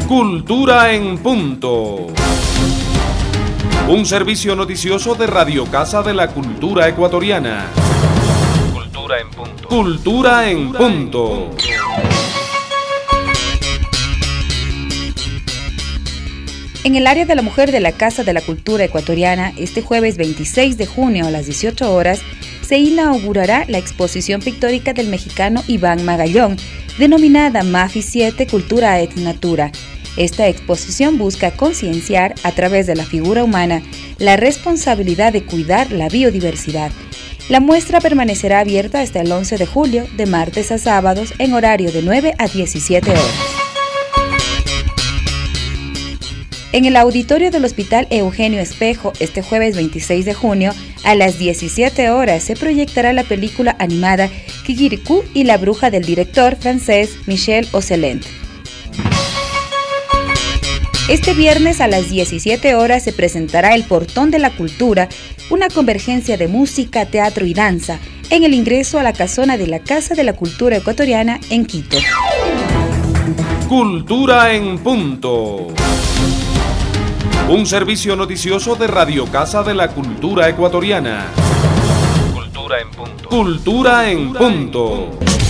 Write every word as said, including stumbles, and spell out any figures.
Cultura en Punto. Un servicio noticioso de Radio Casa de la Cultura Ecuatoriana. Cultura en Punto. Cultura en Punto. En el área de la mujer de la Casa de la Cultura Ecuatoriana, este jueves veintiséis de junio a las dieciocho horas, se inaugurará la exposición pictórica del mexicano Iván Magallón, denominada MAFI siete Cultura et Natura. Esta exposición busca concienciar, a través de la figura humana, la responsabilidad de cuidar la biodiversidad. La muestra permanecerá abierta hasta el once de julio, de martes a sábados, en horario de nueve a diecisiete horas. En el auditorio del Hospital Eugenio Espejo, este jueves veintiséis de junio, a las diecisiete horas, se proyectará la película animada Kikirikú y la bruja del director francés Michel Osselent. Este viernes a las diecisiete horas se presentará El Portón de la Cultura, una convergencia de música, teatro y danza, en el ingreso a la casona de la Casa de la Cultura Ecuatoriana en Quito. Cultura en Punto. Un servicio noticioso de Radio Casa de la Cultura Ecuatoriana. Cultura en Punto. Cultura en Punto.